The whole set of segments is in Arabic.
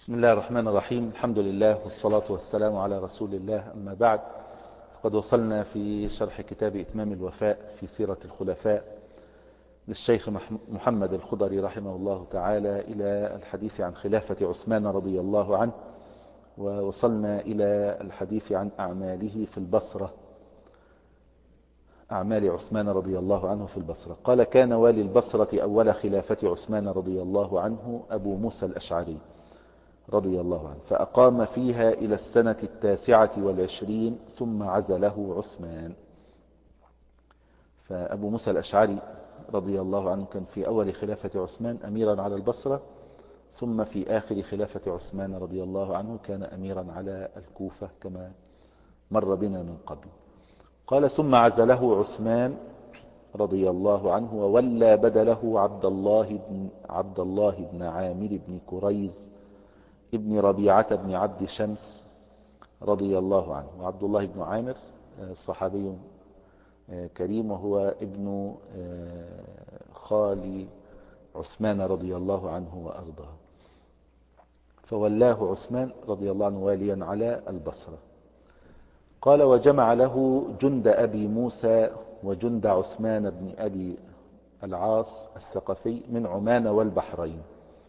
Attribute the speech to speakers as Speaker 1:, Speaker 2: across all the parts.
Speaker 1: بسم الله الرحمن الرحيم. الحمد لله والصلاة والسلام على رسول الله، أما بعد، فقد وصلنا في شرح كتاب إتمام الوفاء في سيرة الخلفاء للشيخ محمد الخضري رحمه الله تعالى إلى الحديث عن خلافة عثمان رضي الله عنه، ووصلنا إلى الحديث عن أعماله في البصرة، أعمال عثمان رضي الله عنه في البصرة. قال: كان والي البصرة أول خلافة عثمان رضي الله عنه أبو موسى الأشعري رضي الله عنه، فأقام فيها إلى السنة 29 ثم عزله عثمان. فأبو موسى الأشعري رضي الله عنه كان في أول خلافة عثمان أميرا على البصرة، ثم في آخر خلافة عثمان رضي الله عنه كان أميرا على الكوفة كما مر بنا من قبل. قال: ثم عزله عثمان رضي الله عنه وولى بدله عبد الله بن عامر بن كريز ابن ربيعة بن عبد شمس رضي الله عنه. وعبد الله بن عامر صحابي كريم، وهو ابن خال عثمان رضي الله عنه وأرضاه. فولاه عثمان رضي الله عنه واليا على البصرة. قال: وجمع له جند أبي موسى وجند عثمان بن أبي العاص الثقفي من عمان والبحرين.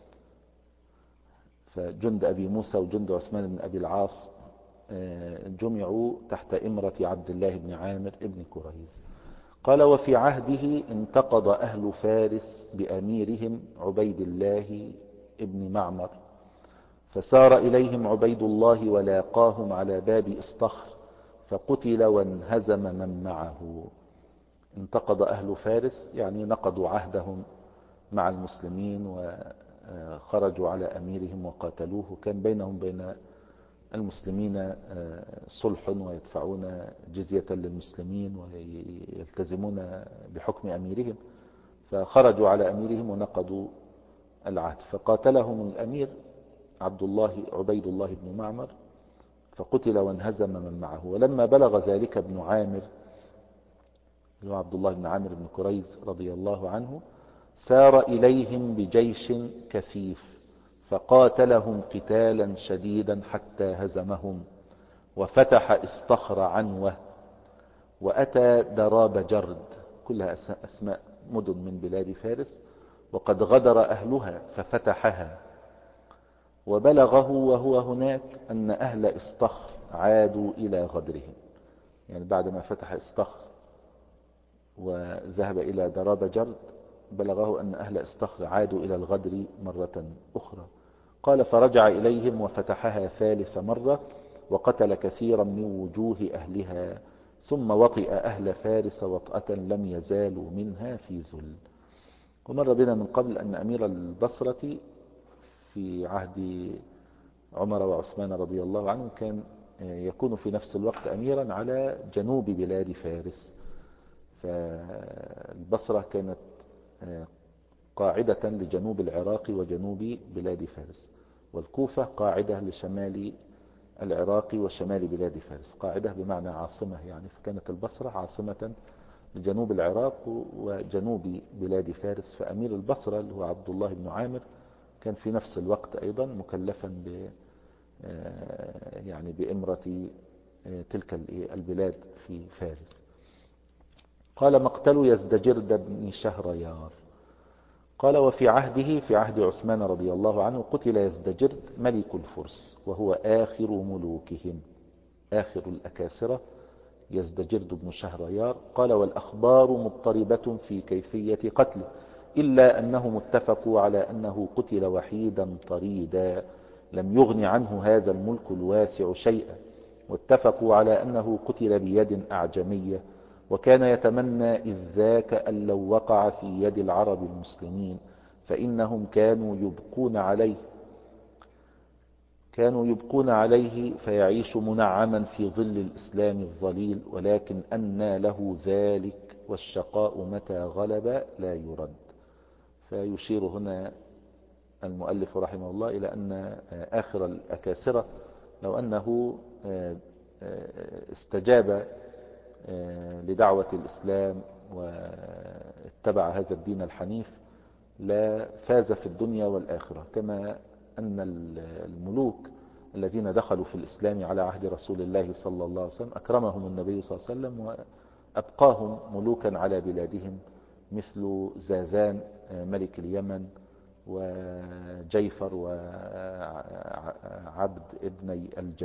Speaker 1: فجند أبي موسى وجند عثمان بن أبي العاص جمعوا تحت إمرة عبد الله بن عامر بن كريز. قال: وفي عهده انتقض أهل فارس بأميرهم عبيد الله بن معمر، فسار إليهم عبيد الله ولاقاهم على باب إصطخر فقتل وانهزم من معه. انتقض أهل فارس يعني نقضوا عهدهم مع المسلمين وخرجوا على أميرهم وقاتلوه. كان بينهم بين المسلمين صلح، ويدفعون جزية للمسلمين ويلتزمون بحكم أميرهم، فخرجوا على أميرهم ونقضوا العهد، فقاتلهم الأمير عبيد الله بن معمر فقتل وانهزم من معه. ولما بلغ ذلك ابن عامر اللي هو عبد الله بن عامر بن كريز رضي الله عنه سار إليهم بجيش كثيف فقاتلهم قتالا شديدا حتى هزمهم، وفتح إصطخر عنوة، وأتى دراب جرد، كلها أسماء مدن من بلاد فارس، وقد غدر أهلها ففتحها. وبلغه وهو هناك أن أهل إصطخر عادوا إلى غدرهم، يعني بعد ما فتح إصطخر وذهب إلى دراب جرد بلغه أن أهل إصطخر عادوا إلى الغدر مرة أخرى. قال: فرجع إليهم وفتحها ثالث مرة وقتل كثيرا من وجوه أهلها، ثم وطئ أهل فارس وطأة لم يزالوا منها في ذل. ومر بنا من قبل أن أمير البصرة في عهد عمر وعثمان رضي الله عنه كان يكون في نفس الوقت أميرا على جنوب بلاد فارس. فالبصرة كانت قاعدة لجنوب العراق وجنوب بلاد فارس، والكوفة قاعدة لشمال العراق وشمال بلاد فارس، قاعدة بمعنى عاصمة يعني. فكانت البصرة عاصمة لجنوب العراق وجنوب بلاد فارس. فأمير البصرة اللي هو عبد الله بن عامر كان في نفس الوقت أيضا مكلفا يعني بإمرة تلك البلاد في فارس. قال: مقتل يزدجرد بن شهريار. قال: وفي عهده في عهد عثمان رضي الله عنه قتل يزدجرد ملك الفرس، وهو آخر ملوكهم، آخر الأكاسرة يزدجرد بن شهريار. قال: والأخبار مضطربة في كيفية قتله، إلا أنهم اتفقوا على أنه قتل وحيدا طريدا لم يغن عنه هذا الملك الواسع شيئا، واتفقوا على أنه قتل بيد أعجمية، وكان يتمنى إذ ذاك أن لو وقع في يد العرب المسلمين، فإنهم كانوا يبقون عليه فيعيش منعما في ظل الإسلام الظليل، ولكن أنى له ذلك، والشقاء متى غلب لا يرد. فيشير هنا المؤلف رحمه الله إلى أن آخر الأكاسرة لو أنه استجاب لدعوة الإسلام واتبع هذا الدين الحنيف لا فاز في الدنيا والآخرة، كما أن الملوك الذين دخلوا في الإسلام على عهد رسول الله صلى الله عليه وسلم أكرمهم النبي صلى الله عليه وسلم وأبقاهم ملوكا على بلادهم، مثل زاذان ملك اليمن، وجيفر وعبد ابني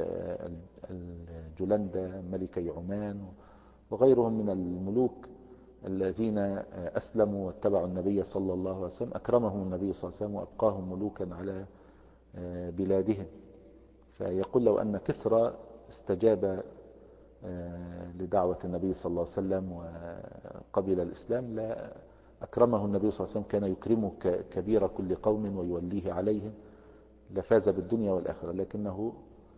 Speaker 1: الجلندة ملكي عمان، وغيرهم من الملوك الذين أسلموا واتبعوا النبي صلى الله عليه وسلم. أكرمهم النبي صلى الله عليه وسلم وأبقاهم ملوكا على بلادهم. فيقول لو أن كسرى استجاب لدعوة النبي صلى الله عليه وسلم وقبل الإسلام، لا أكرمه النبي صلى الله عليه وسلم، كان يكرمه كبير كل قوم ويوليه عليهم، لفاز بالدنيا والآخرة. لكنه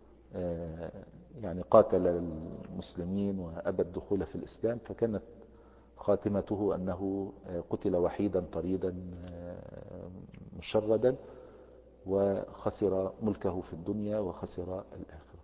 Speaker 1: يعني قاتل المسلمين وأبى الدخول في الإسلام، فكانت خاتمته أنه قتل وحيدا طريدا مشردا، وخسر ملكه في الدنيا وخسر الآخرة.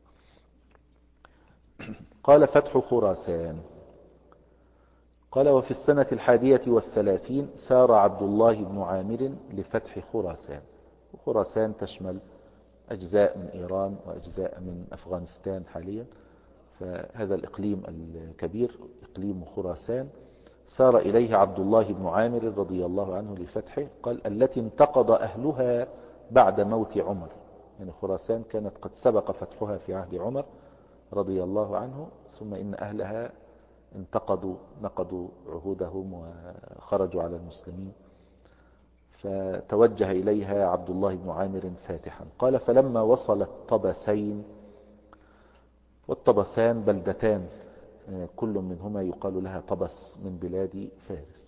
Speaker 1: قال فتح خراسان. قال وفي السنة 31 سار عبد الله بن عامر لفتح خراسان. وخراسان تشمل أجزاء من إيران وأجزاء من أفغانستان حاليا، فهذا الإقليم الكبير إقليم خراسان سار إليه عبد الله بن عامر رضي الله عنه لفتحه. قال التي انتقض أهلها بعد موت عمر، يعني خراسان كانت قد سبق فتحها في عهد عمر رضي الله عنه، ثم إن أهلها نقضوا عهودهم وخرجوا على المسلمين، فتوجه إليها عبد الله بن عامر فاتحا. قال فلما وصل الطبسين، والطبسان بلدتان كل منهما يقال لها طبس من بلاد فارس.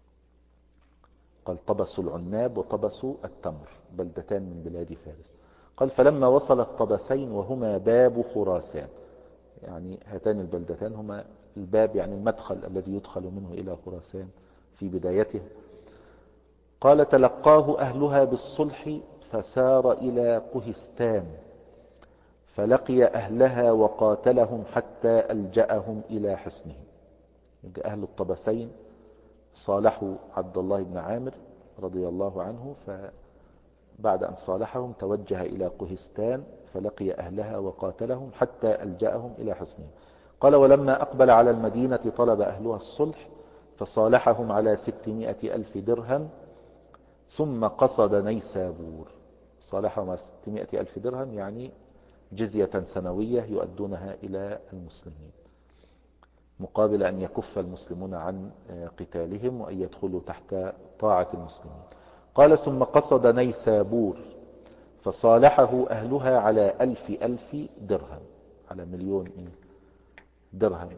Speaker 1: قال طبس العناب وطبس التمر، بلدتان من بلاد فارس. قال فلما وصل الطبسين وهما باب خراسان، يعني هاتان البلدتان هما الباب، يعني المدخل الذي يدخل منه إلى خراسان في بدايته. قال تلقاه أهلها بالصلح فسار إلى قهستان، فلقي أهلها وقاتلهم حتى ألجأهم إلى حصنهم. أهل الطبسين صالحوا عبد الله بن عامر رضي الله عنه، فبعد أن صالحهم توجه إلى قهستان فلقي أهلها وقاتلهم حتى ألجأهم إلى حصنهم. قال ولما أقبل على المدينة طلب أهلها الصلح فصالحهم على 600 ألف درهم، ثم قصد نيسابور. صالحهم على 600 ألف درهم يعني جزية سنوية يؤدونها إلى المسلمين، مقابل أن يكف المسلمون عن قتالهم وأن يدخلوا تحت طاعة المسلمين. قال ثم قصد نيسابور فصالحه أهلها على 1000 درهم، على 1,000,000 درهم.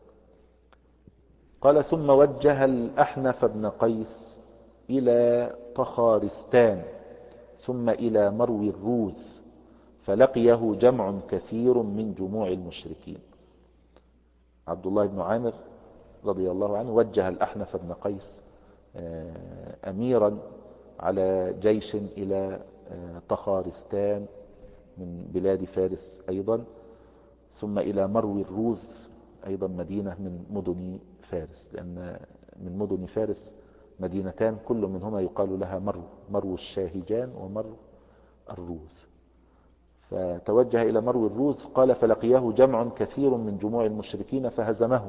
Speaker 1: قال ثم وجه الأحنف بن قيس إلى طخارستان ثم إلى مرو الروذ، فلقيه جمع كثير من جموع المشركين. عبد الله بن عامر رضي الله عنه وجه الأحنف بن قيس أميرا على جيش إلى طخارستان من بلاد فارس أيضا، ثم إلى مرو الروذ أيضا مدينة من مدن فارس، لأن من مدن فارس مدينتان كل منهما يقال لها مرو الشاهجان ومرو الروذ. فتوجه إلى مرو الروذ. قال فلقيه جمع كثير من جموع المشركين فهزمهم.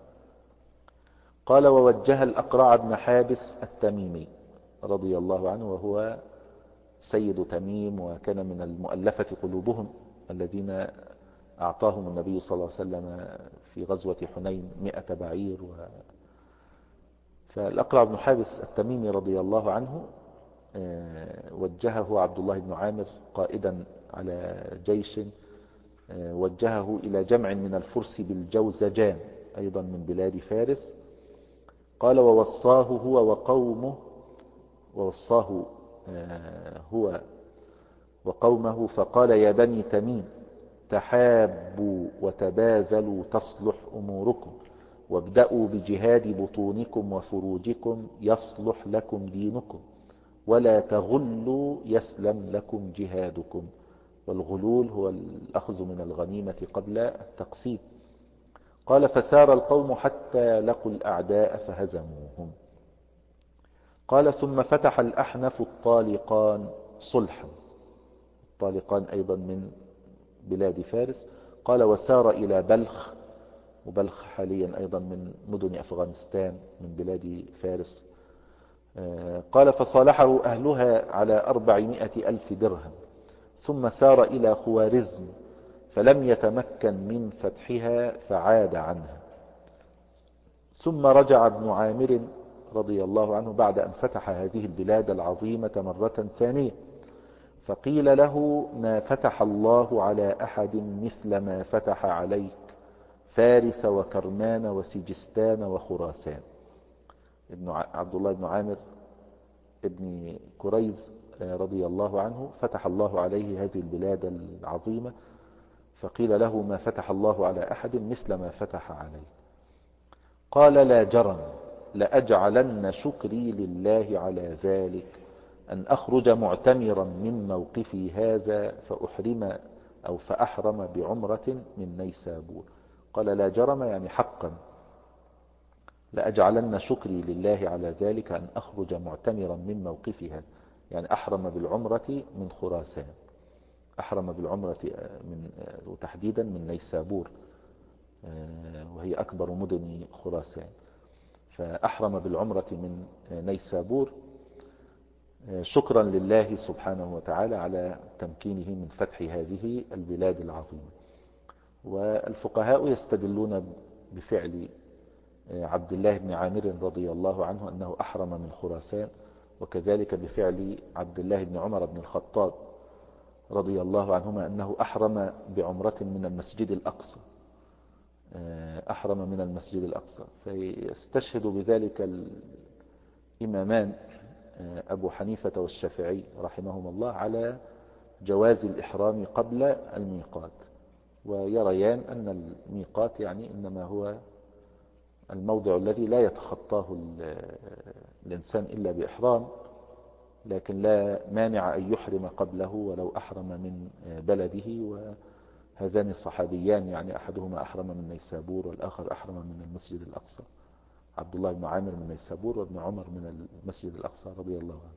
Speaker 1: قال ووجه الأقرع بن حابس التميمي رضي الله عنه، وهو سيد تميم وكان من المؤلفة قلوبهم الذين أعطاهم النبي صلى الله عليه وسلم في غزوة حنين 100 بعير. فالأقرع بن حابس التميمي رضي الله عنه وجهه عبد الله بن عامر قائدا على جيش، وجهه إلى جمع من الفرس بالجوزجان أيضا من بلاد فارس. قال ووصاه هو وقومه فقال يا بني تميم تحابوا وتباذلوا تصلح أموركم، وابدأوا بجهاد بطونكم وفروجكم يصلح لكم دينكم، ولا تغلوا يسلم لكم جهادكم. والغلول هو الأخذ من الغنيمة قبل التقسيم. قال فسار القوم حتى لقوا الأعداء فهزموهم. قال ثم فتح الأحنف الطالقان صلحا، طالقان أيضا من بلاد فارس. قال وسار إلى بلخ، وبلخ حاليا أيضا من مدن أفغانستان من بلاد فارس. قال فصالحه أهلها على 400,000 درهم، ثم سار إلى خوارزم فلم يتمكن من فتحها فعاد عنها. ثم رجع ابن عامر رضي الله عنه بعد أن فتح هذه البلاد العظيمة مرة ثانية، فقيل له ما فتح الله على أحد مثل ما فتح عليك فارس وكرمان وسجستان وخراسان. عبد الله بن عامر ابن كريز رضي الله عنه فتح الله عليه هذه البلاد العظيمة، فقيل له ما فتح الله على أحد مثل ما فتح عليه. قال لا جرم لأجعلن شكري لله على ذلك أن أخرج معتمرا من موقفي هذا فأحرم بعمرة من نيسابور. قال لا جرم يعني حقا، لأجعلن شكري لله على ذلك أن أخرج معتمرا من موقفي هذا، يعني أحرم بالعمرة من خراسان، أحرم بالعمرة وتحديدا من نيسابور وهي أكبر مدن خراسان، فأحرم بالعمرة من نيسابور شكرا لله سبحانه وتعالى على تمكينه من فتح هذه البلاد العظيمة. والفقهاء يستدلون بفعل عبد الله بن عامر رضي الله عنه أنه أحرم من خراسان، وكذلك بفعل عبد الله بن عمر بن الخطاب رضي الله عنهما أنه أحرم بعمرة من المسجد الأقصى، أحرم من المسجد الأقصى. فيستشهد بذلك الإمامان أبو حنيفة والشافعي رحمهم الله على جواز الإحرام قبل الميقات، ويريان أن الميقات يعني إنما هو الموضع الذي لا يتخطاه الإنسان إلا بإحرام، لكن لا مانع أن يحرم قبله ولو أحرم من بلده. وهذان الصحابيان يعني أحدهما أحرم من نيسابور والآخر أحرم من المسجد الأقصى، عبد الله بن عامر من نيسابور وابن عمر من المسجد الأقصى رضي الله عنه.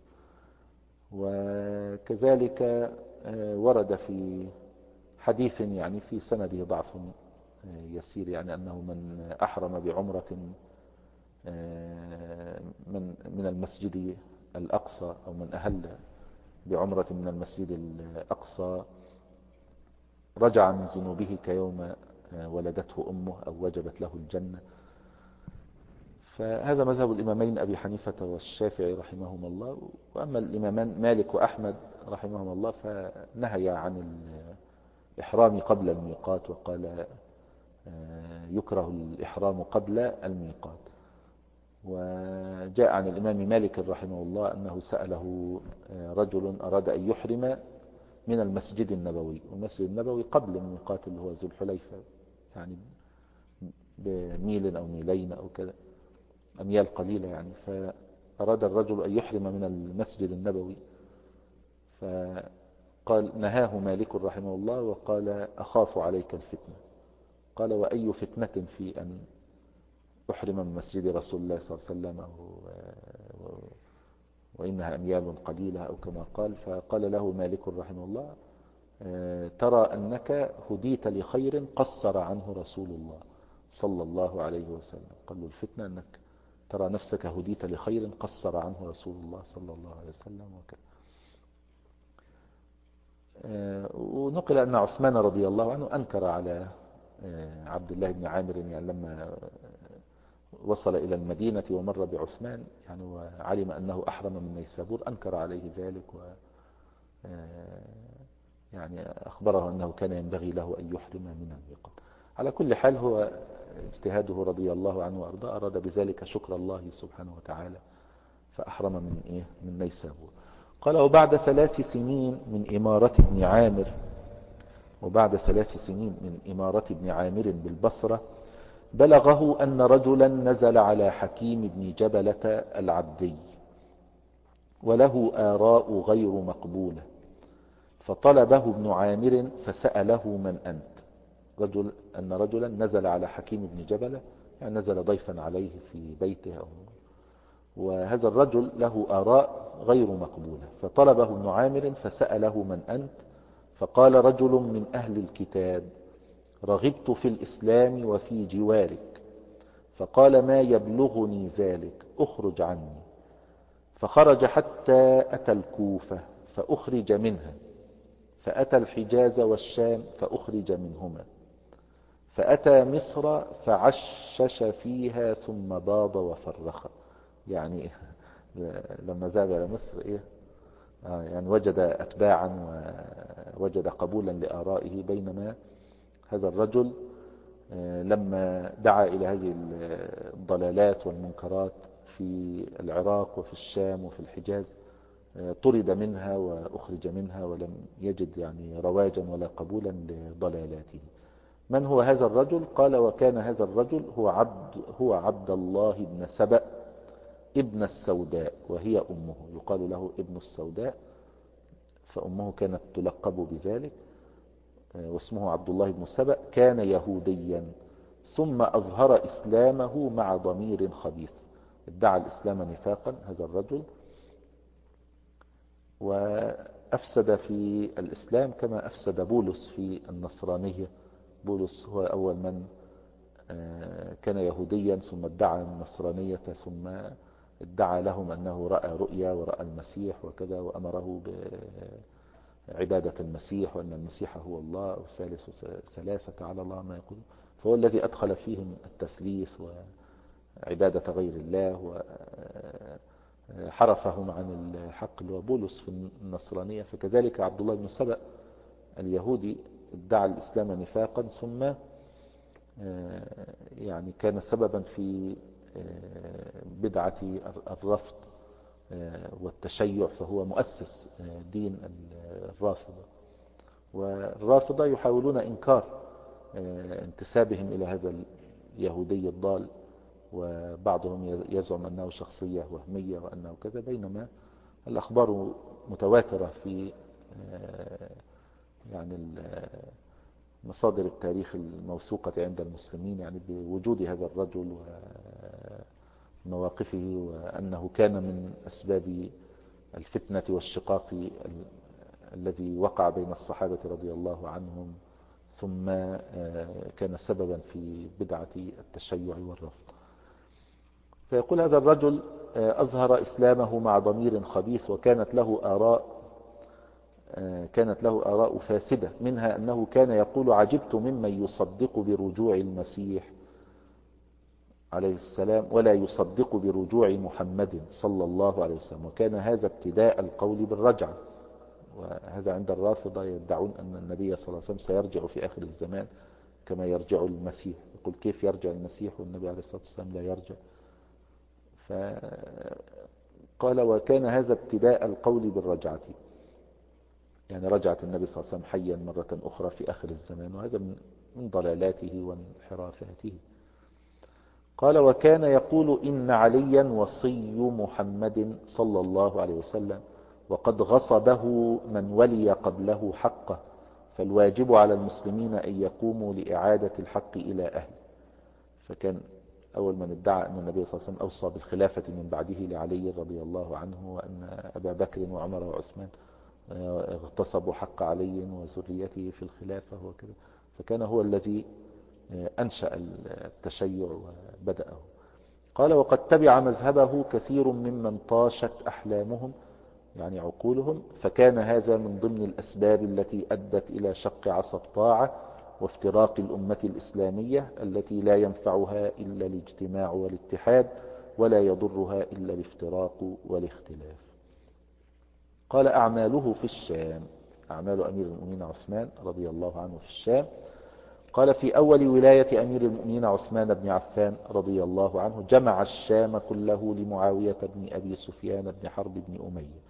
Speaker 1: وكذلك ورد في حديث يعني في سنده ضعف يسير، يعني أنه من أحرم بعمرة من المسجد الأقصى أو من أهل بعمرة من المسجد الأقصى رجع من ذنوبه كيوم ولدته أمه أو وجبت له الجنة. فهذا مذهب الإمامين أبي حنيفة والشافعي رحمهما الله. وأما الإمامان مالك وأحمد رحمهما الله فنهي عن الإحرام قبل الميقات، وقال يكره الإحرام قبل الميقات. وجاء عن الإمام مالك رحمه الله أنه سأله رجل أراد أن يحرم من المسجد النبوي، والمسجد النبوي قبل الميقات اللي هو ذو الحليفة يعني بميل أو ميلين أو كذا، أميال قليلة يعني. فأراد الرجل أن يحرم من المسجد النبوي، فقال نهاه مالك رحمه الله وقال أخاف عليك الفتنة. قال وأي فتنة في أن أحرم من مسجد رسول الله صلى الله عليه وسلم وإنها أميال قليلة أو كما قال. فقال له مالك رحمه الله ترى أنك هديت لخير قصر عنه رسول الله صلى الله عليه وسلم. قال له الفتنة أنك ترى نفسك هديت لخير قصر عنه رسول الله صلى الله عليه وسلم وكذا. ونقل أن عثمان رضي الله عنه أنكر على عبد الله بن عامر، يعني لما وصل إلى المدينة ومر بعثمان يعني وعلم أنه أحرم من نيسابور أنكر عليه ذلك، و يعني أخبره أنه كان ينبغي له أن يحرم من الميقات. على كل حال هو اجتهاده رضي الله عنه وأرضاه، أراد بذلك شكر الله سبحانه وتعالى فأحرم من نيسابور. قال وبعد 3 سنين من إمارة ابن عامر، وبعد 3 سنين من إمارة ابن عامر بالبصرة بلغه أن رجلا نزل على حكيم بن جبلة العبدي وله آراء غير مقبولة، فطلبه ابن عامر فسأله من أنت؟ أن رجلا نزل على حكيم بن جبلة يعني نزل ضيفا عليه في بيته، وهذا الرجل له آراء غير مقبولة، فطلبه ابن عامر فسأله من أنت؟ فقال رجل من أهل الكتاب: رغبت في الإسلام وفي جوارك. فقال: ما يبلغني ذلك، أخرج عني. فخرج حتى أتى الكوفة فأخرج منها، فأتى الحجاز والشام فأخرج منهما، فأتى مصر فعشش فيها ثم باض وفرخ. يعني لما ذهب إلى مصر يعني وجد أتباعا ووجد قبولا لآرائه، بينما هذا الرجل لما دعا إلى هذه الضلالات والمنكرات في العراق وفي الشام وفي الحجاز طرد منها وأخرج منها، ولم يجد يعني رواجا ولا قبولا لضلالاته. من هو هذا الرجل؟ قال: وكان هذا الرجل هو عبد الله بن سبأ ابن السوداء، وهي أمه، يقال له ابن السوداء، فأمه كانت تلقب بذلك، واسمه عبد الله بن سبأ. كان يهوديا ثم أظهر إسلامه مع ضمير خبيث. ادعى الإسلام نفاقا هذا الرجل، وأفسد في الإسلام كما أفسد بولس في النصرانية. بولس هو أول من كان يهوديا ثم ادعى النصرانية، ثم ادعى لهم أنه رأى رؤيا ورأى المسيح وكذا، وأمره بعبادة المسيح، وأن المسيح هو الله أو ثالث ثلاثة على الله ما يقول. فهو الذي أدخل فيهم التثليث وعبادة غير الله، وحرفهم عن الحق اللي هو بولس في النصرانية. فكذلك عبد الله بن سبأ اليهودي ادعى الإسلام نفاقا، ثم يعني كان سببا في بدعة الرفض والتشيع، فهو مؤسس دين الرافضة. والرافضة يحاولون إنكار انتسابهم إلى هذا اليهودي الضال، وبعضهم يزعم أنه شخصية وهمية وأنه كذا، بينما الأخبار متواترة في يعني مصادر التاريخ الموثوقة عند المسلمين، يعني بوجود هذا الرجل ومواقفه، وأنه كان من أسباب الفتنة والشقاق الذي وقع بين الصحابة رضي الله عنهم، ثم كان سببا في بدعة التشيع والرفض. فيقول هذا الرجل: أظهر إسلامه مع ضمير خبيث، وكانت له آراء فاسدة، منها أنه كان يقول: عجبت ممن يصدق برجوع المسيح عليه السلام ولا يصدق برجوع محمد صلى الله عليه وسلم. وكان هذا ابتداء القول بالرجعة، وهذا عند الرافضة يدعون أن النبي صلى الله عليه وسلم سيرجع في آخر الزمان كما يرجع المسيح. يقول: كيف يرجع المسيح والنبي عليه الصلاة والسلام لا يرجع؟ فقال: وكان هذا ابتداء القول بالرجعة، يعني رجعة النبي صلى الله عليه وسلم حيا مرة أخرى في آخر الزمان، وهذا من ضلالاته وانحرافاته. قال: وكان يقول: إن عليا وصي محمد صلى الله عليه وسلم، وقد غصبه من ولي قبله حقه، فالواجب على المسلمين أن يقوموا لإعادة الحق إلى أهله. فكان أول من ادعى أن النبي صلى الله عليه وسلم أوصى بالخلافة من بعده لعلي رضي الله عنه، وأن أبا بكر وعمر وعثمان اغتصبوا حق علي وذريته في الخلافة وكذا. فكان هو الذي أنشأ التشيع وبدأه. قال: وقد تبع مذهبه كثير ممن طاشت أحلامهم، يعني عقولهم، فكان هذا من ضمن الأسباب التي أدت إلى شق عصا الطاعة وافتراق الأمة الإسلامية، التي لا ينفعها إلا الاجتماع والاتحاد، ولا يضرها إلا الافتراق والاختلاف. قال: أعماله في الشام. أعمال أمير المؤمنين عثمان رضي الله عنه في الشام. قال: في أول ولاية أمير المؤمنين عثمان بن عفان رضي الله عنه جمع الشام كله لمعاوية بن أبي سفيان بن حرب بن أمية.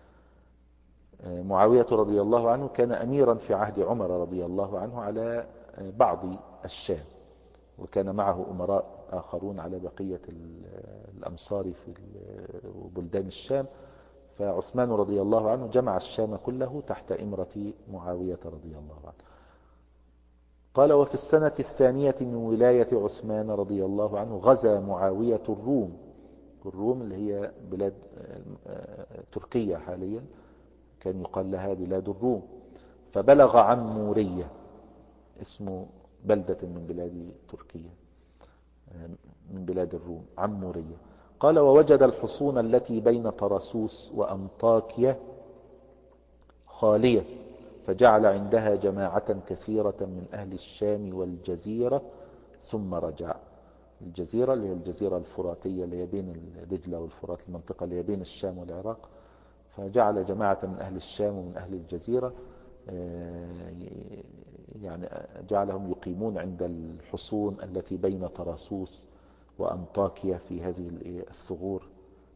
Speaker 1: معاوية رضي الله عنه كان أميرا في عهد عمر رضي الله عنه على بعض الشام، وكان معه أمراء آخرون على بقية الأمصار في بلدان الشام. فعثمان رضي الله عنه جمع الشام كله تحت إمرة معاوية رضي الله عنه. قال: وفي السنة الثانية من ولاية عثمان رضي الله عنه غزا معاوية الروم اللي هي بلاد تركيا حاليا، كان يقال لها بلاد الروم. فبلغ عمورية، اسمه بلدة من بلاد تركيا من بلاد الروم، عمورية. قال ووجد الحصون التي بين طرسوس وأنطاكية خالية، فجعل عندها جماعة كثيرة من أهل الشام والجزيرة ثم رجع. الجزيرة اللي هي الجزيرة الفراتية اللي هي بين دجلة والفرات، المنطقة اللي هي بين الشام والعراق. فجعل جماعة من أهل الشام ومن أهل الجزيرة، يعني جعلهم يقيمون عند الحصون التي بين طرسوس وأنطاكية في هذه الثغور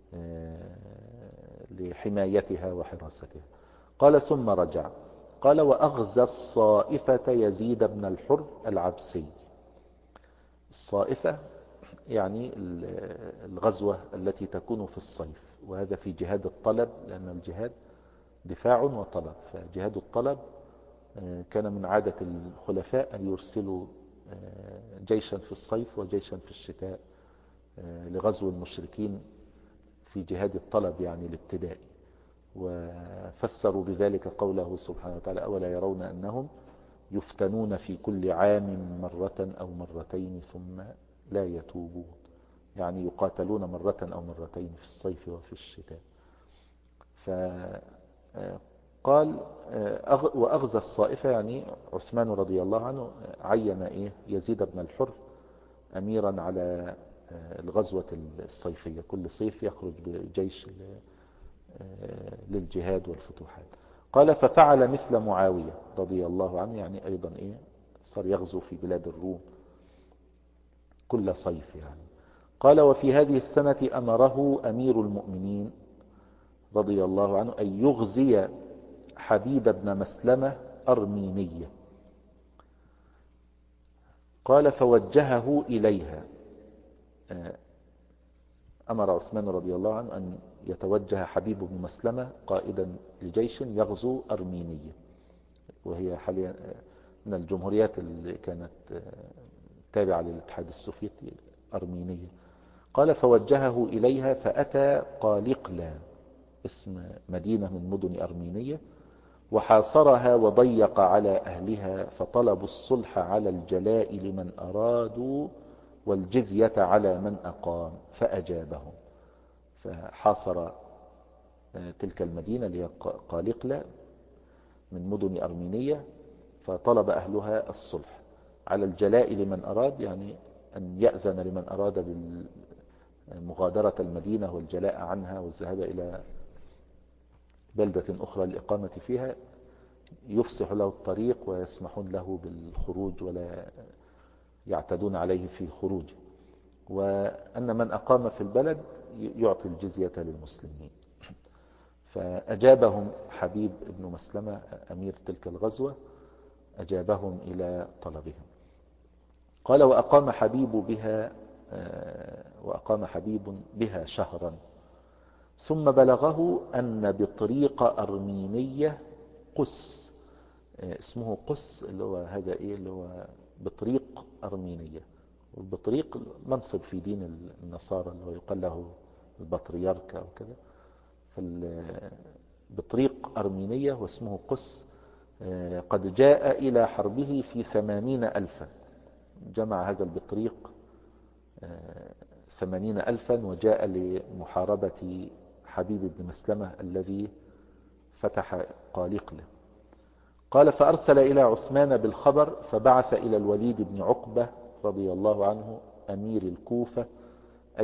Speaker 1: لحمايتها وحراستها. قال ثم رجع. قال وأغزى الصائفة يزيد بن الحر العبسي. الصائفة يعني الغزوة التي تكون في الصيف، وهذا في جهاد الطلب، لأن الجهاد دفاع وطلب. فجهاد الطلب كان من عادة الخلفاء أن يرسلوا جيشا في الصيف وجيشا في الشتاء لغزو المشركين في جهاد الطلب يعني الابتدائي. وفسروا بذلك قوله سبحانه وتعالى أولا يرون أنهم يفتنون في كل عام مرة أو مرتين ثم لا يتوبون، يعني يقاتلون مرة أو مرتين في الصيف وفي الشتاء. فقال وأغزى الصائفة، يعني عثمان رضي الله عنه عين يزيد بن الحر أميرا على الغزوة الصيفية، كل صيف يخرج بجيش للجهاد والفتوحات. قال ففعل مثل معاوية رضي الله عنه، يعني أيضا صار يغزو في بلاد الروم كل صيف يعني. قال وفي هذه السنة أمره أمير المؤمنين رضي الله عنه أن يغزي حبيب بن مسلمة أرمينية. قال فوجهه إليها، أمر عثمان رضي الله عنه أن يتوجه حبيب بن مسلمة قائدا لجيش يغزو أرمينية، وهي حاليا من الجمهوريات اللي كانت تابعة للاتحاد السوفيتي، أرمينية. قال فوجهه إليها فأتى قالقلا، اسم مدينة من مدن أرمينية، وحاصرها وضيق على أهلها، فطلبوا الصلح على الجلاء لمن أرادوا والجزية على من أقام، فأجابهم. فحاصر تلك المدينة اللي هي قالقلا من مدن أرمينية، فطلب أهلها الصلح على الجلاء لمن أراد، يعني أن يأذن لمن أراد بمغادرة المدينة والجلاء عنها والذهاب إلى بلدة أخرى للإقامة فيها، يفسح له الطريق ويسمحون له بالخروج ولا يعتدون عليه في خروجه، وأن من أقام في البلد يعطي الجزية للمسلمين. فأجابهم حبيب بن مسلمة أمير تلك الغزوة، أجابهم إلى طلبهم. قال وأقام حبيب بها شهرا، ثم بلغه أن بطريق أرمينية قس، اسمه قس اللي هو هذا اللي هو بطريق أرمينية. والبطريق منصب في دين النصارى اللي هو يقال له البطريرك أو كذا. بطريق أرمينية واسمه قس قد جاء إلى حربه في 80,000. جمع هذا البطريق 80,000 وجاء لمحاربة حبيب بن مسلمة الذي فتح قالقلة. قال فأرسل إلى عثمان بالخبر، فبعث إلى الوليد بن عقبة رضي الله عنه أمير الكوفة أن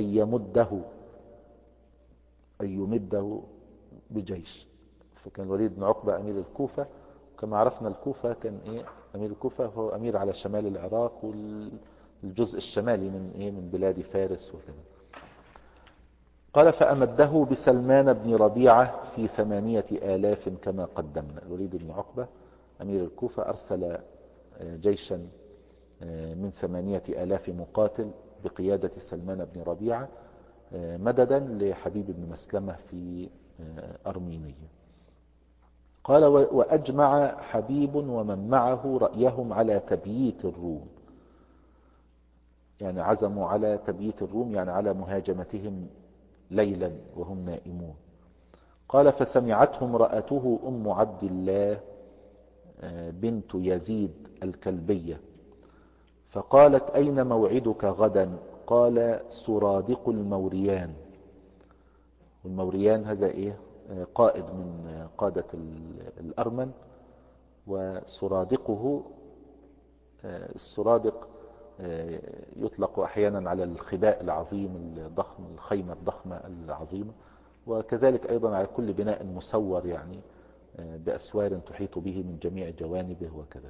Speaker 1: يمده بجيش. فكان الوليد بن عقبة أمير الكوفة، كما عرفنا الكوفة كان أمير الكوفة هو أمير على شمال العراق والجزء الشمالي من بلاد فارس وكذا. قال فأمده بسلمان بن ربيعة في 8,000 كما قدمنا. الوليد بن عقبة أمير الكوفة أرسل جيشا من 8,000 مقاتل بقيادة سلمان بن ربيعة مددا لحبيب بن مسلمة في أرمينية. قال وأجمع حبيب ومن معه رأيهم على تبييت الروم، يعني عزموا على تبييت الروم، يعني على مهاجمتهم ليلا وهم نائمون. قال فسمعتهم امرأته أم عبد الله بنت يزيد الكلبية، فقالت أين موعدك غدا؟ قال سرادق الموريان. والموريان هذا إيه؟ قائد من قادة الأرمن. وسرادقه، السرادق يطلق أحيانا على الخباء العظيم الضخم، الخيمة الضخمة العظيمة، وكذلك أيضا على كل بناء مسور يعني بأسوار تحيط به من جميع جوانبه وكذا.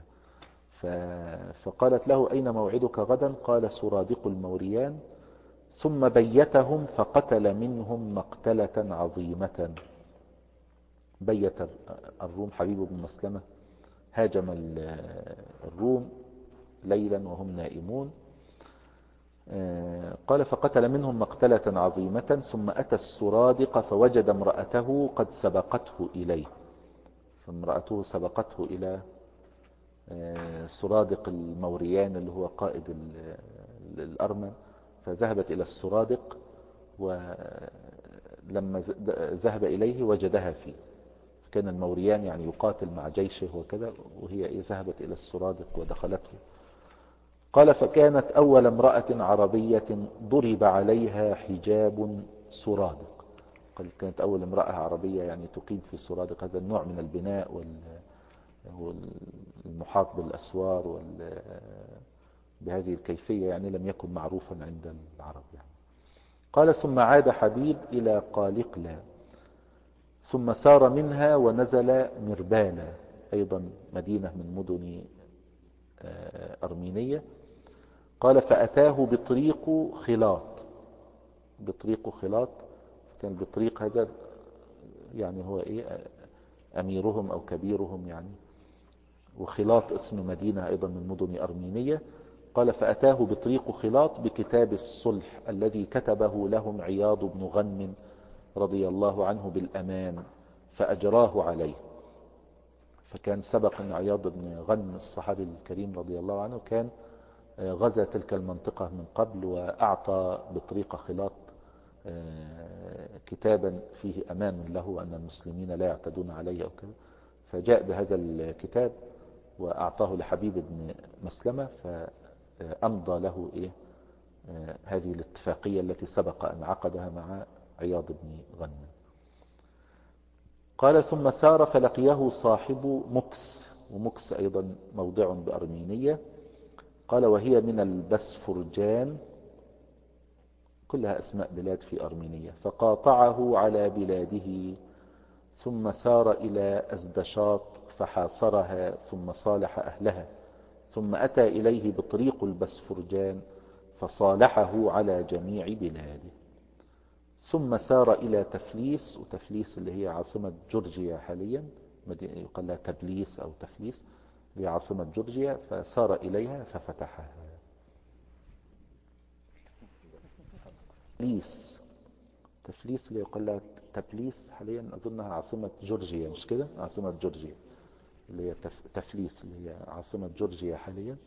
Speaker 1: فقالت له أين موعدك غدا؟ قال سرادق الموريان. ثم بيتهم فقتل منهم مقتلة عظيمة. بيت الروم، حبيب بن مسلمة هاجم الروم ليلا وهم نائمون. قال فقتل منهم مقتلة عظيمة، ثم أتى السرادق فوجد امرأته قد سبقته إليه. فامرأته سبقته إلى سرادق الموريان اللي هو قائد الأرمن، فذهبت إلى السرادق، ولما ذهب إليه وجدها فيه. كان الموريان يعني يقاتل مع جيشه وكذا، وهي ذهبت إلى السرادق ودخلته. قال فكانت أول امرأة عربية ضرب عليها حجاب سرادق. قال كانت أول امرأة عربية يعني تقيم في سرادق، هذا النوع من البناء والمحاط بالأسوار بهذه الكيفية يعني لم يكن معروفا عند العرب يعني. قال ثم عاد حبيب إلى قالقلة، ثم سار منها ونزل مربانا، أيضا مدينة من مدن أرمينية. قال فأتاه بطريق خلاط. بطريق خلاط، كان بطريق هذا يعني هو أميرهم أو كبيرهم يعني. وخلاط اسم مدينة أيضا من مدن أرمينية. قال فأتاه بطريق خلاط بكتاب الصلح الذي كتبه لهم عياض بن غنم رضي الله عنه بالأمان، فأجراه عليه. فكان سبق أن عياض بن غنم الصحابي الكريم رضي الله عنه كان غزا تلك المنطقة من قبل، وأعطى بطريق خلاط كتابا فيه أمان له أن المسلمين لا يعتدون عليه أو كذا. فجاء بهذا الكتاب وأعطاه لحبيب بن مسلمة، فأمضى له هذه الاتفاقية التي سبق أن عقدها مع عياض بن غنم. قال ثم سار فلقيه صاحب مكس، ومكس أيضا موضع بأرمينية. قال وهي من البسفرجان، كلها أسماء بلاد في أرمينية. فقاطعه على بلاده، ثم سار إلى أزدشاط فحاصرها، ثم صالح أهلها، ثم أتى إليه بطريق البسفرجان فصالحه على جميع بلاده. ثم سار إلى تفليس، وتفليس اللي هي عاصمة جورجيا حاليا، يقال لها تبليس أو تفليس، هي عاصمة جورجيا، فسار إليها ففتحها. تفليس اللي يقال لها تبليس حاليا، أظنها عاصمة جورجيا، مش كده؟ عاصمة جورجيا اللي هي تفليس اللي هي عاصمة جورجيا حاليا.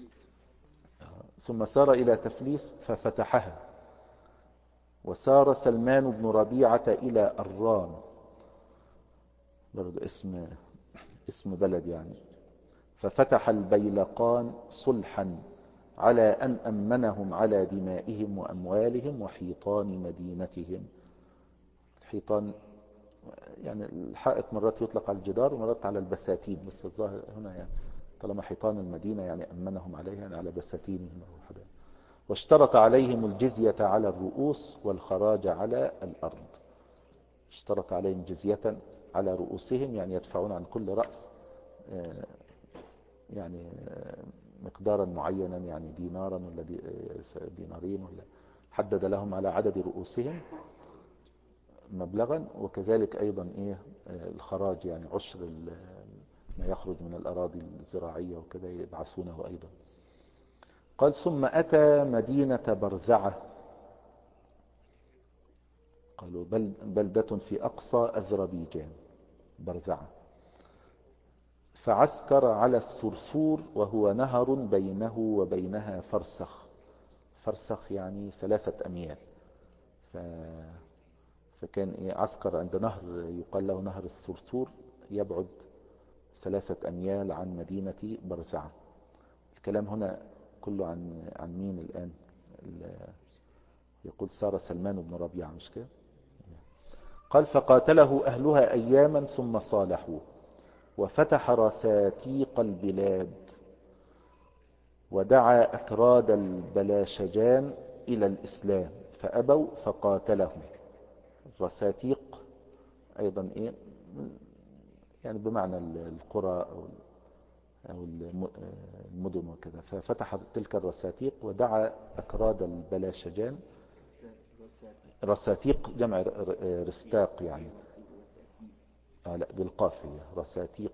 Speaker 1: ثم سار إلى تفليس ففتحها. وسار سلمان بن ربيعة إلى أران، برضو اسم بلد يعني، ففتح البيلقان صلحا على أن أمنهم على دمائهم وأموالهم وحيطان مدينتهم. الحيطان يعني الحائط مرات يطلق على الجدار ومرات على البساتين، بس الظاهر هنا يعني طالما حيطان المدينة يعني أمنهم عليها يعني على بساتينهم أو حدا. واشترط عليهم الجزية على الرؤوس والخراج على الأرض. اشترط عليهم جزية على رؤوسهم، يعني يدفعون عن كل رأس يعني مقدارا معينا، يعني دينارا ولا دينارين، ولا حدد لهم على عدد رؤوسهم مبلغا. وكذلك أيضا الخراج يعني عشر ما يخرج من الأراضي الزراعية وكذا يبعثونه أيضا. قال ثم أتى مدينة برزعة، قالوا بلدة في أقصى أذربيجان برزعة. فعسكر على الثرثور وهو نهر بينه وبينها فرسخ. فرسخ يعني 3 أميال. فكان عسكر عند نهر يقال له نهر الثرثور، يبعد 3 أميال عن مدينة برزعة. الكلام هنا كله عن مين الآن؟ يقول سار سلمان بن ربيعة، مش كده؟ قال فقاتله أهلها أياما ثم صالحوه، وفتح رساتيق البلاد، ودعا أكراد البلاشجان إلى الإسلام فأبوا فقاتلهم. الرساتيق أيضا إيه يعني بمعنى القرى أو المدن وكذا. ففتح تلك الرساتيق ودعا أكراد البلاشجان. رساتيق جمع رستاق يعني. لا بالقافية رساتيق،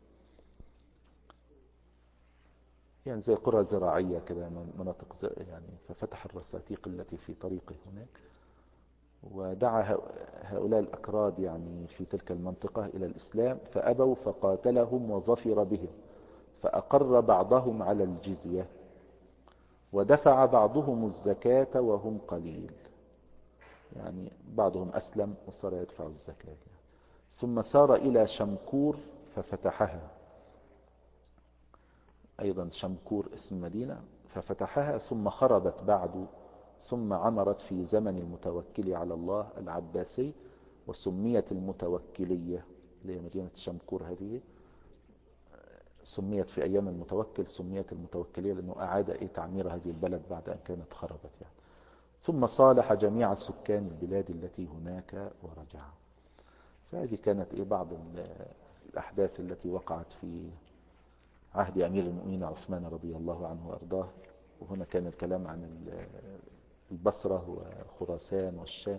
Speaker 1: يعني زي قرى زراعية كذا، مناطق يعني. ففتح الرساتيق التي في طريقه هناك، ودعا هؤلاء الأكراد يعني في تلك المنطقة إلى الإسلام فأبوا فقاتلهم وظفر بهم، فأقر بعضهم على الجزية، ودفع بعضهم الزكاة وهم قليل، يعني بعضهم أسلم وصار يدفع الزكاة يعني. ثم سار إلى شمكور ففتحها، أيضا شمكور اسم مدينة، ففتحها ثم خربت بعد، ثم عمرت في زمن المتوكل على الله العباسي، وسميت المتوكلية اللي هي مدينة شمكور هذه، سميت في أيام المتوكل سميت المتوكلية لأنه أعاد تعمير هذه البلد بعد أن كانت خربت يعني. ثم صالح جميع سكان البلاد التي هناك ورجع. فهذه كانت بعض الأحداث التي وقعت في عهد أمير المؤمنين عثمان رضي الله عنه وأرضاه. وهنا كان الكلام عن البصرة وخراسان والشام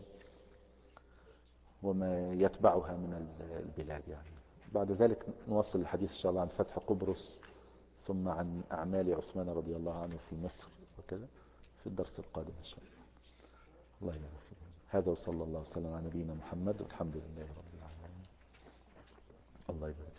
Speaker 1: وما يتبعها من البلاد يعني. بعد ذلك نواصل الحديث إن شاء الله عن فتح قبرص، ثم عن أعمال عثمان رضي الله عنه في مصر وكذا في الدرس القادم إن شاء الله. الله يبارك فيكم. هذا وصلى الله وسلم على نبينا محمد والحمد لله رب العالمين. الله يبارك.